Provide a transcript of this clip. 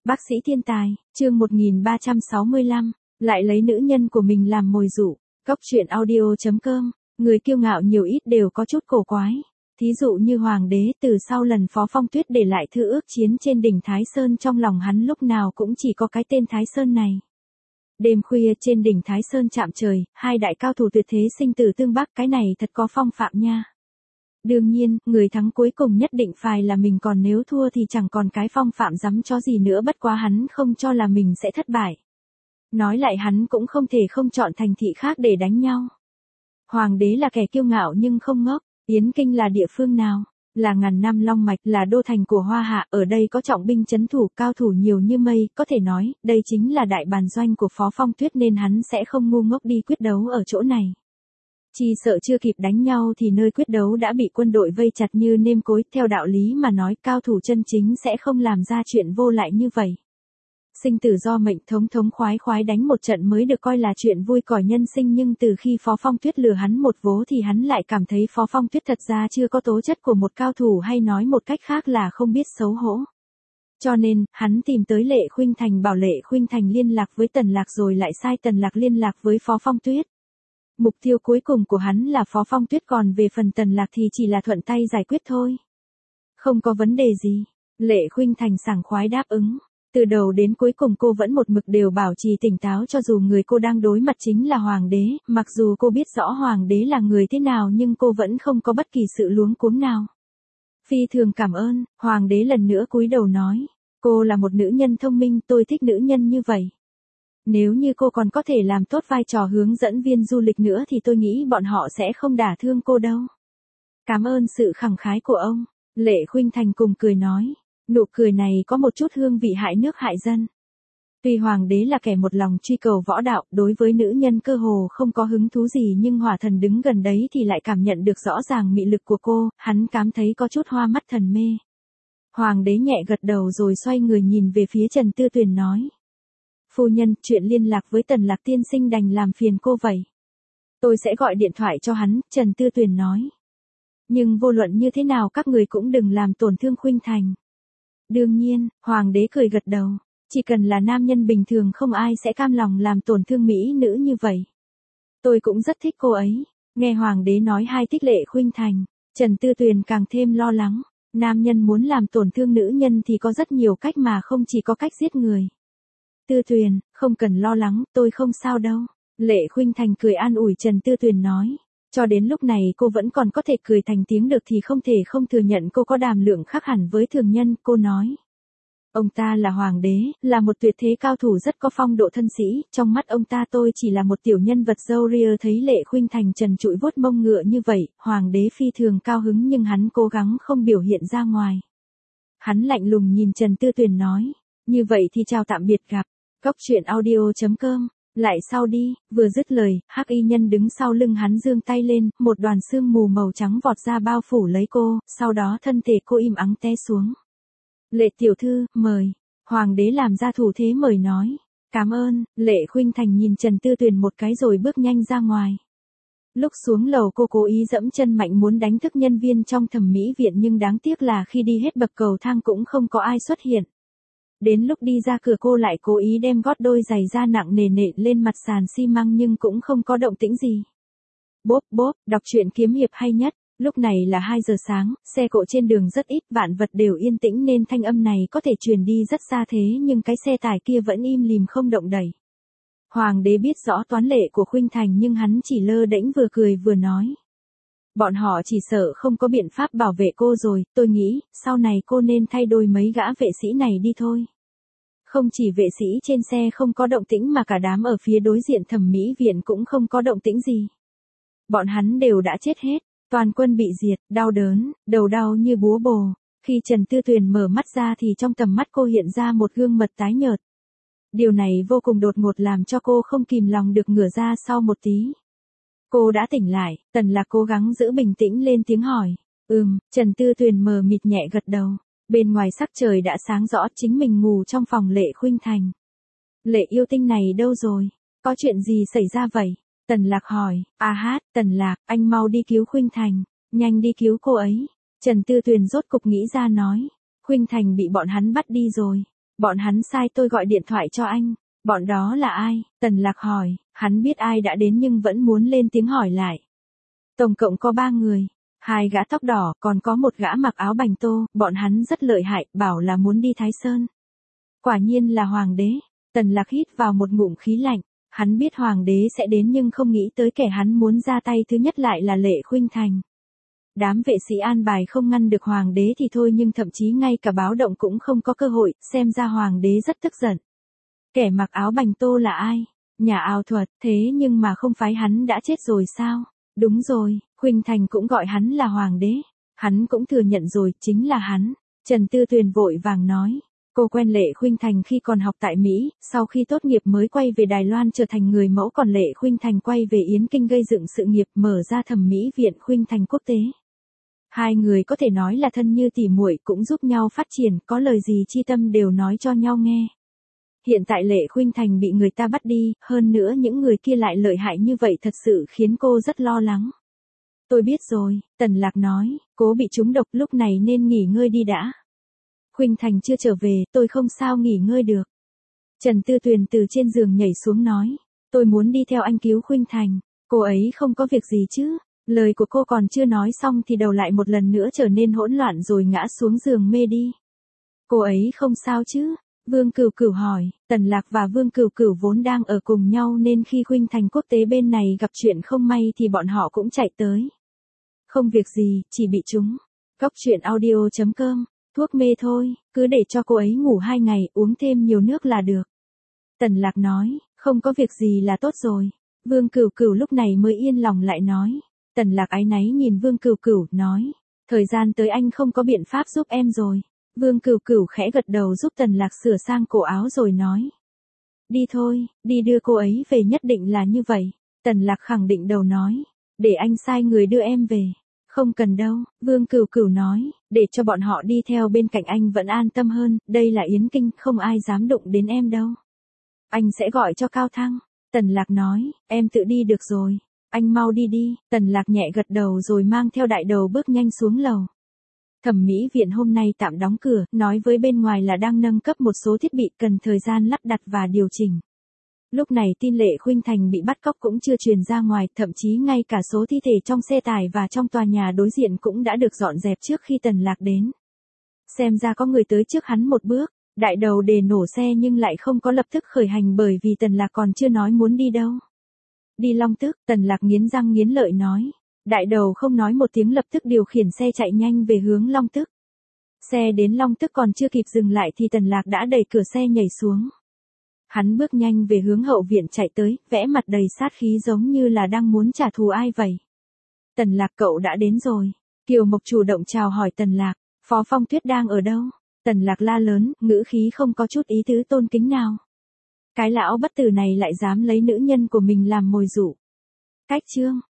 Bác sĩ thiên tài, chương 1365, lại lấy nữ nhân của mình làm mồi dụ. Góc truyện audio.com, người kiêu ngạo nhiều ít đều có chút cổ quái. Thí dụ như hoàng đế từ sau lần Phó Phong Tuyết để lại thư ước chiến trên đỉnh Thái Sơn, trong lòng hắn lúc nào cũng chỉ có cái tên Thái Sơn này. Đêm khuya trên đỉnh Thái Sơn chạm trời, hai đại cao thủ tuyệt thế sinh tử tương bác, cái này thật có phong phạm nha. Đương nhiên, người thắng cuối cùng nhất định phải là mình, còn nếu thua thì chẳng còn cái phong phạm dám chó gì nữa, bất quá hắn không cho là mình sẽ thất bại. Nói lại hắn cũng không thể không chọn thành thị khác để đánh nhau. Hoàng đế là kẻ kiêu ngạo nhưng không ngốc. Yến Kinh là địa phương nào? Là ngàn năm long mạch, là đô thành của Hoa Hạ, ở đây có trọng binh trấn thủ, cao thủ nhiều như mây, có thể nói, đây chính là đại bản doanh của Phó Phong Tuyết, nên hắn sẽ không ngu ngốc đi quyết đấu ở chỗ này. Chỉ sợ chưa kịp đánh nhau thì nơi quyết đấu đã bị quân đội vây chặt như nêm cối, theo đạo lý mà nói cao thủ chân chính sẽ không làm ra chuyện vô lại như vậy. Sinh tử do mệnh, thống khoái khoái đánh một trận mới được coi là chuyện vui cỏi nhân sinh, nhưng từ khi Phó Phong Tuyết lừa hắn một vố thì hắn lại cảm thấy Phó Phong Tuyết thật ra chưa có tố chất của một cao thủ, hay nói một cách khác là không biết xấu hổ. Cho nên, hắn tìm tới Lệ Khuynh Thành, bảo Lệ Khuynh Thành liên lạc với Tần Lạc, rồi lại sai Tần Lạc liên lạc với Phó Phong Tuyết. Mục tiêu cuối cùng của hắn là Phó Phong Tuyết, còn về phần Tần Lạc thì chỉ là thuận tay giải quyết thôi. Không có vấn đề gì. Lệ Khuynh Thành sảng khoái đáp ứng. Từ đầu đến cuối cùng cô vẫn một mực đều bảo trì tỉnh táo, cho dù người cô đang đối mặt chính là hoàng đế, mặc dù cô biết rõ hoàng đế là người thế nào nhưng cô vẫn không có bất kỳ sự luống cuống nào. Phi thường cảm ơn, hoàng đế lần nữa cúi đầu nói, cô là một nữ nhân thông minh, tôi thích nữ nhân như vậy. Nếu như cô còn có thể làm tốt vai trò hướng dẫn viên du lịch nữa thì tôi nghĩ bọn họ sẽ không đả thương cô đâu. Cảm ơn sự khẳng khái của ông, Lệ Khuynh Thành cùng cười nói. Nụ cười này có một chút hương vị hại nước hại dân. Tuy hoàng đế là kẻ một lòng truy cầu võ đạo, đối với nữ nhân cơ hồ không có hứng thú gì, nhưng hỏa thần đứng gần đấy thì lại cảm nhận được rõ ràng mị lực của cô, hắn cảm thấy có chút hoa mắt thần mê. Hoàng đế nhẹ gật đầu rồi xoay người nhìn về phía Trần Tư Tuyền nói. Phu nhân, chuyện liên lạc với Tần Lạc tiên sinh đành làm phiền cô vậy. Tôi sẽ gọi điện thoại cho hắn, Trần Tư Tuyền nói. Nhưng vô luận như thế nào các người cũng đừng làm tổn thương Khuynh Thành. Đương nhiên, hoàng đế cười gật đầu, chỉ cần là nam nhân bình thường không ai sẽ cam lòng làm tổn thương mỹ nữ như vậy. Tôi cũng rất thích cô ấy. Nghe hoàng đế nói hai thích Lệ Khuynh Thành, Trần Tư Tuyền càng thêm lo lắng. Nam nhân muốn làm tổn thương nữ nhân thì có rất nhiều cách mà không chỉ có cách giết người. Tư Tuyền, không cần lo lắng, tôi không sao đâu. Lệ Khuynh Thành cười an ủi Trần Tư Tuyền nói. Cho đến lúc này cô vẫn còn có thể cười thành tiếng được thì không thể không thừa nhận cô có đàm lượng khác hẳn với thường nhân, cô nói. Ông ta là hoàng đế, là một tuyệt thế cao thủ rất có phong độ thân sĩ, trong mắt ông ta tôi chỉ là một tiểu nhân vật râu ria. Thấy Lệ Khuynh Thành trần trụi vuốt mông ngựa như vậy, hoàng đế phi thường cao hứng nhưng hắn cố gắng không biểu hiện ra ngoài. Hắn lạnh lùng nhìn Trần Tư Tuyền nói, như vậy thì chào tạm biệt gặp. Góc truyện audio.com. Lại sau đi, vừa dứt lời, hắc y nhân đứng sau lưng hắn giương tay lên, một đoàn sương mù màu trắng vọt ra bao phủ lấy cô, sau đó thân thể cô im ắng té xuống. Lệ tiểu thư, mời. Hoàng đế làm ra thủ thế mời nói. Cảm ơn, Lệ Khuynh Thành nhìn Trần Tư Tuyền một cái rồi bước nhanh ra ngoài. Lúc xuống lầu cô cố ý dẫm chân mạnh muốn đánh thức nhân viên trong thẩm mỹ viện, nhưng đáng tiếc là khi đi hết bậc cầu thang cũng không có ai xuất hiện. Đến lúc đi ra cửa cô lại cố ý đem gót đôi giày da nặng nề nện lên mặt sàn xi măng nhưng cũng không có động tĩnh gì. Bốp bốp, đọc truyện kiếm hiệp hay nhất. Lúc này là 2 giờ sáng, xe cộ trên đường rất ít, vạn vật đều yên tĩnh nên thanh âm này có thể truyền đi rất xa, thế nhưng cái xe tải kia vẫn im lìm không động đậy. Hoàng đế biết rõ toán lệ của Khuynh Thành nhưng hắn chỉ lơ đễnh vừa cười vừa nói. Bọn họ chỉ sợ không có biện pháp bảo vệ cô rồi, tôi nghĩ, sau này cô nên thay đôi mấy gã vệ sĩ này đi thôi. Không chỉ vệ sĩ trên xe không có động tĩnh mà cả đám ở phía đối diện thẩm mỹ viện cũng không có động tĩnh gì. Bọn hắn đều đã chết hết, toàn quân bị diệt, đau đớn, đầu đau như búa bồ. Khi Trần Tư Tuyền mở mắt ra thì trong tầm mắt cô hiện ra một gương mặt tái nhợt. Điều này vô cùng đột ngột làm cho cô không kìm lòng được ngửa ra sau một tí. Cô đã tỉnh lại, Tần Lạc cố gắng giữ bình tĩnh lên tiếng hỏi. Trần Tư Tuyền mờ mịt nhẹ gật đầu. Bên ngoài sắc trời đã sáng rõ, chính mình ngủ trong phòng Lệ Khuynh Thành. Lệ yêu tinh này đâu rồi? Có chuyện gì xảy ra vậy? Tần Lạc hỏi. Tần Lạc, anh mau đi cứu Khuynh Thành. Nhanh đi cứu cô ấy. Trần Tư Tuyền rốt cục nghĩ ra nói. Khuynh Thành bị bọn hắn bắt đi rồi. Bọn hắn sai tôi gọi điện thoại cho anh. Bọn đó là ai? Tần Lạc hỏi, hắn biết ai đã đến nhưng vẫn muốn lên tiếng hỏi lại. Tổng cộng có 3 người. 2 gã tóc đỏ, còn có một gã mặc áo bành tô, bọn hắn rất lợi hại, bảo là muốn đi Thái Sơn. Quả nhiên là hoàng đế. Tần Lạc hít vào một ngụm khí lạnh. Hắn biết hoàng đế sẽ đến nhưng không nghĩ tới kẻ hắn muốn ra tay thứ nhất lại là Lệ Khuynh Thành. Đám vệ sĩ an bài không ngăn được hoàng đế thì thôi nhưng thậm chí ngay cả báo động cũng không có cơ hội, xem ra hoàng đế rất tức giận. Kẻ mặc áo bành tô là ai? Nhà ảo thuật, thế nhưng mà không phải hắn đã chết rồi sao? Đúng rồi, Khuynh Thành cũng gọi hắn là hoàng đế. Hắn cũng thừa nhận rồi, chính là hắn. Trần Tư Tuyền vội vàng nói. Cô quen Lệ Khuynh Thành khi còn học tại Mỹ, sau khi tốt nghiệp mới quay về Đài Loan trở thành người mẫu, còn Lệ Khuynh Thành quay về Yến Kinh gây dựng sự nghiệp mở ra thẩm mỹ viện Khuynh Thành quốc tế. 2 người có thể nói là thân như tỉ muội, cũng giúp nhau phát triển, có lời gì chi tâm đều nói cho nhau nghe. Hiện tại Lệ Khuynh Thành bị người ta bắt đi, hơn nữa những người kia lại lợi hại như vậy thật sự khiến cô rất lo lắng. Tôi biết rồi, Tần Lạc nói, cố bị trúng độc lúc này nên nghỉ ngơi đi đã. Khuynh Thành chưa trở về, tôi không sao nghỉ ngơi được. Trần Tư Tuyền từ trên giường nhảy xuống nói, tôi muốn đi theo anh cứu Khuynh Thành. Cô ấy không có việc gì chứ? Lời của cô còn chưa nói xong thì đầu lại một lần nữa trở nên hỗn loạn rồi ngã xuống giường mê đi. Cô ấy không sao chứ? Vương Cửu Cửu hỏi. Tần Lạc và Vương Cửu Cửu vốn đang ở cùng nhau nên khi Khuynh Thành quốc tế bên này gặp chuyện không may thì bọn họ cũng chạy tới. Không việc gì, chỉ bị trúng. Góc truyện audio.com. Thuốc mê thôi, cứ để cho cô ấy ngủ 2 ngày, uống thêm nhiều nước là được. Tần Lạc nói, không có việc gì là tốt rồi. Vương Cửu Cửu lúc này mới yên lòng lại nói. Tần Lạc áy náy nhìn Vương Cửu Cửu, nói, thời gian tới anh không có biện pháp giúp em rồi. Vương Cửu Cửu khẽ gật đầu giúp Tần Lạc sửa sang cổ áo rồi nói. Đi thôi, đi đưa cô ấy về, nhất định là như vậy. Tần Lạc khẳng định đầu nói, để anh sai người đưa em về. Không cần đâu, Vương Cửu Cửu nói, để cho bọn họ đi theo bên cạnh anh vẫn an tâm hơn, đây là Yến Kinh, không ai dám đụng đến em đâu. Anh sẽ gọi cho Cao Thăng. Tần Lạc nói, em tự đi được rồi. Anh mau đi đi. Tần Lạc nhẹ gật đầu rồi mang theo đại đầu bước nhanh xuống lầu. Thẩm mỹ viện hôm nay tạm đóng cửa, nói với bên ngoài là đang nâng cấp một số thiết bị cần thời gian lắp đặt và điều chỉnh. Lúc này tin Lệ Khuynh Thành bị bắt cóc cũng chưa truyền ra ngoài, thậm chí ngay cả số thi thể trong xe tải và trong tòa nhà đối diện cũng đã được dọn dẹp trước khi Tần Lạc đến. Xem ra có người tới trước hắn một bước, đại đầu để nổ xe nhưng lại không có lập tức khởi hành bởi vì Tần Lạc còn chưa nói muốn đi đâu. Đi Long Tức, Tần Lạc nghiến răng nghiến lợi nói. Đại đầu không nói một tiếng lập tức điều khiển xe chạy nhanh về hướng Long Tức. Xe đến Long Tức còn chưa kịp dừng lại thì Tần Lạc đã đẩy cửa xe nhảy xuống. Hắn bước nhanh về hướng hậu viện chạy tới, vẽ mặt đầy sát khí giống như là đang muốn trả thù ai vậy. Tần Lạc, cậu đã đến rồi. Kiều Mộc chủ động chào hỏi Tần Lạc, Phó Phong Tuyết đang ở đâu? Tần Lạc la lớn, ngữ khí không có chút ý tứ tôn kính nào. Cái lão bất tử này lại dám lấy nữ nhân của mình làm mồi dụ. Cách chương